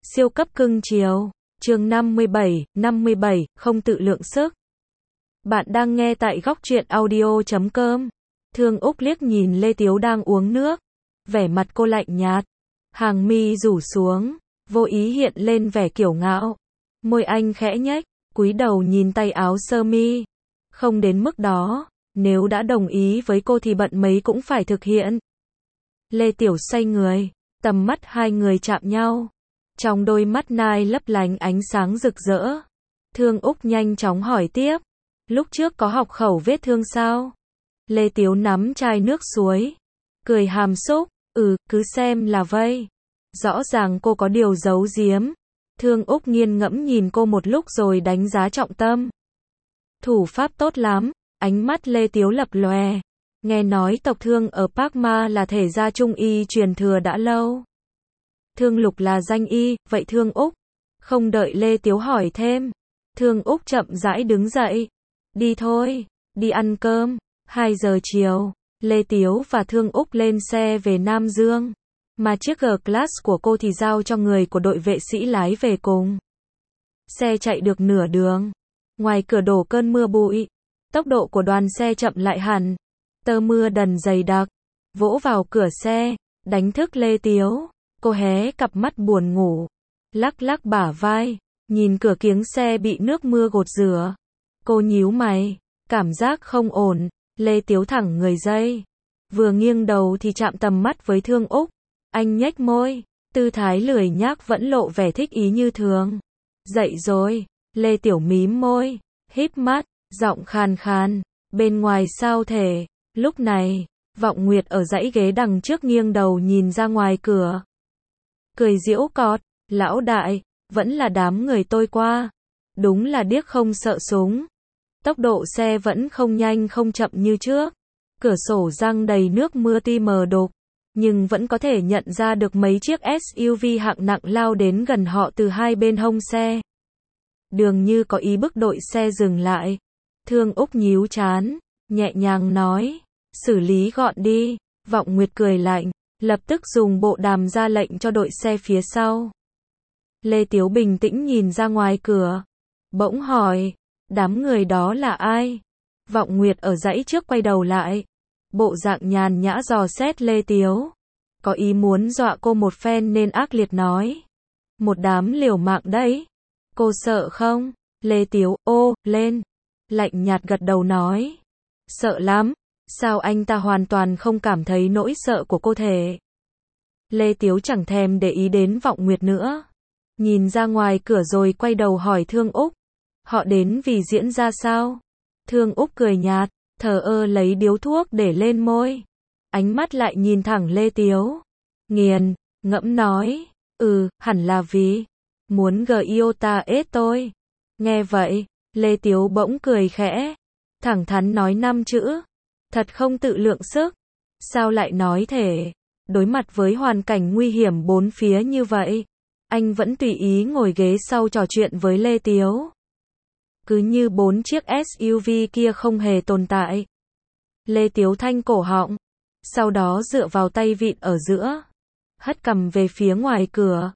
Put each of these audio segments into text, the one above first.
Siêu cấp cưng chiều. Chương 57, không tự lượng sức. Bạn đang nghe tại góc truyện audio.com. Thương Úc liếc nhìn Lê Tiếu đang uống nước. Vẻ mặt cô lạnh nhạt. Hàng mi rủ xuống, vô ý hiện lên vẻ kiêu ngạo. Môi anh khẽ nhếch, cúi đầu nhìn tay áo sơ mi. Không đến mức đó, nếu đã đồng ý với cô thì bận mấy cũng phải thực hiện. Lê Tiểu xoay người, tầm mắt hai người chạm nhau. Trong đôi mắt nai lấp lánh ánh sáng rực rỡ. Thương Úc nhanh chóng hỏi tiếp. Lúc trước có học khẩu vết thương sao? Lê Tiếu nắm chai nước suối. Cười hàm xúc. Cứ xem là vây. Rõ ràng cô có điều giấu giếm. Thương Úc nghiền ngẫm nhìn cô một lúc rồi đánh giá trọng tâm. Thủ pháp tốt lắm. Ánh mắt Lê Tiếu lập lòe. Nghe nói tộc Thương ở Park Ma là thể gia trung y truyền thừa đã lâu. Thương Lục là danh y, vậy Thương Úc? Không đợi Lê Tiếu hỏi thêm. Thương Úc chậm rãi đứng dậy. Đi thôi, đi ăn cơm. 2 giờ chiều, Lê Tiếu và Thương Úc lên xe về Nam Dương. Mà chiếc G-Class của cô thì giao cho người của đội vệ sĩ lái về cùng. Xe chạy được nửa đường. Ngoài cửa đổ cơn mưa bụi. Tốc độ của đoàn xe chậm lại hẳn. Tơ mưa đần dày đặc. Vỗ vào cửa xe, đánh thức Lê Tiếu. Cô hé cặp mắt buồn ngủ. Lắc lắc bả vai. Nhìn cửa kiếng xe bị nước mưa gột rửa. Cô nhíu mày. Cảm giác không ổn. Lê Tiếu thẳng người dây. Vừa nghiêng đầu thì chạm tầm mắt với Thương Úc. Anh nhếch môi. Tư thái lười nhác vẫn lộ vẻ thích ý như thường. Dậy rồi. Lê Tiểu mím môi. Híp mắt. Giọng khàn khàn. Bên ngoài sao thể. Lúc này, Vọng Nguyệt ở dãy ghế đằng trước nghiêng đầu nhìn ra ngoài cửa. Cười giễu cọt. Lão đại, vẫn là đám người tôi qua. Đúng là điếc không sợ súng. Tốc độ xe vẫn không nhanh không chậm như trước. Cửa sổ răng đầy nước mưa tuy mờ đục, nhưng vẫn có thể nhận ra được mấy chiếc SUV hạng nặng lao đến gần họ từ hai bên hông xe. Đường Như có ý bức đội xe dừng lại. Thương Úc nhíu trán, nhẹ nhàng nói, xử lý gọn đi. Vọng Nguyệt cười lạnh, lập tức dùng bộ đàm ra lệnh cho đội xe phía sau. Lê Tiếu bình tĩnh nhìn ra ngoài cửa. Bỗng hỏi, đám người đó là ai? Vọng Nguyệt ở dãy trước quay đầu lại. Bộ dạng nhàn nhã dò xét Lê Tiếu. Có ý muốn dọa cô một phen nên ác liệt nói. Một đám liều mạng đấy. Cô sợ không? Lê Tiếu, lên. Lạnh nhạt gật đầu nói. Sợ lắm. Sao anh ta hoàn toàn không cảm thấy nỗi sợ của cô thể? Lê Tiếu chẳng thèm để ý đến Vọng Nguyệt nữa. Nhìn ra ngoài cửa rồi quay đầu hỏi Thương Úc. Họ đến vì diễn ra sao? Thương Úc cười nhạt, thờ ơ lấy điếu thuốc để lên môi. Ánh mắt lại nhìn thẳng Lê Tiếu. Nghiền, ngẫm nói. Hẳn là vì muốn Giota ết tôi. Nghe vậy, Lê Tiếu bỗng cười khẽ. Thẳng thắn nói 5 chữ. Thật không tự lượng sức. Sao lại nói thể? Đối mặt với hoàn cảnh nguy hiểm bốn phía như vậy, anh vẫn tùy ý ngồi ghế sau trò chuyện với Lê Tiếu. Cứ như 4 chiếc SUV kia không hề tồn tại. Lê Tiếu thanh cổ họng. Sau đó dựa vào tay vịn ở giữa. Hất cằm về phía ngoài cửa.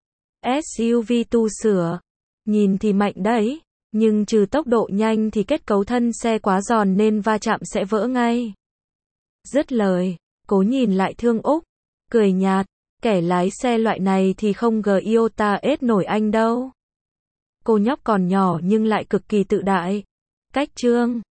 SUV tu sửa. Nhìn thì mạnh đấy. Nhưng trừ tốc độ nhanh thì kết cấu thân xe quá giòn nên va chạm sẽ vỡ ngay. Dứt lời, cố nhìn lại Thương Úc. Cười nhạt. Kẻ lái xe loại này thì không Giota ết nổi anh đâu. Cô nhóc còn nhỏ nhưng lại cực kỳ tự đại. Cách trương.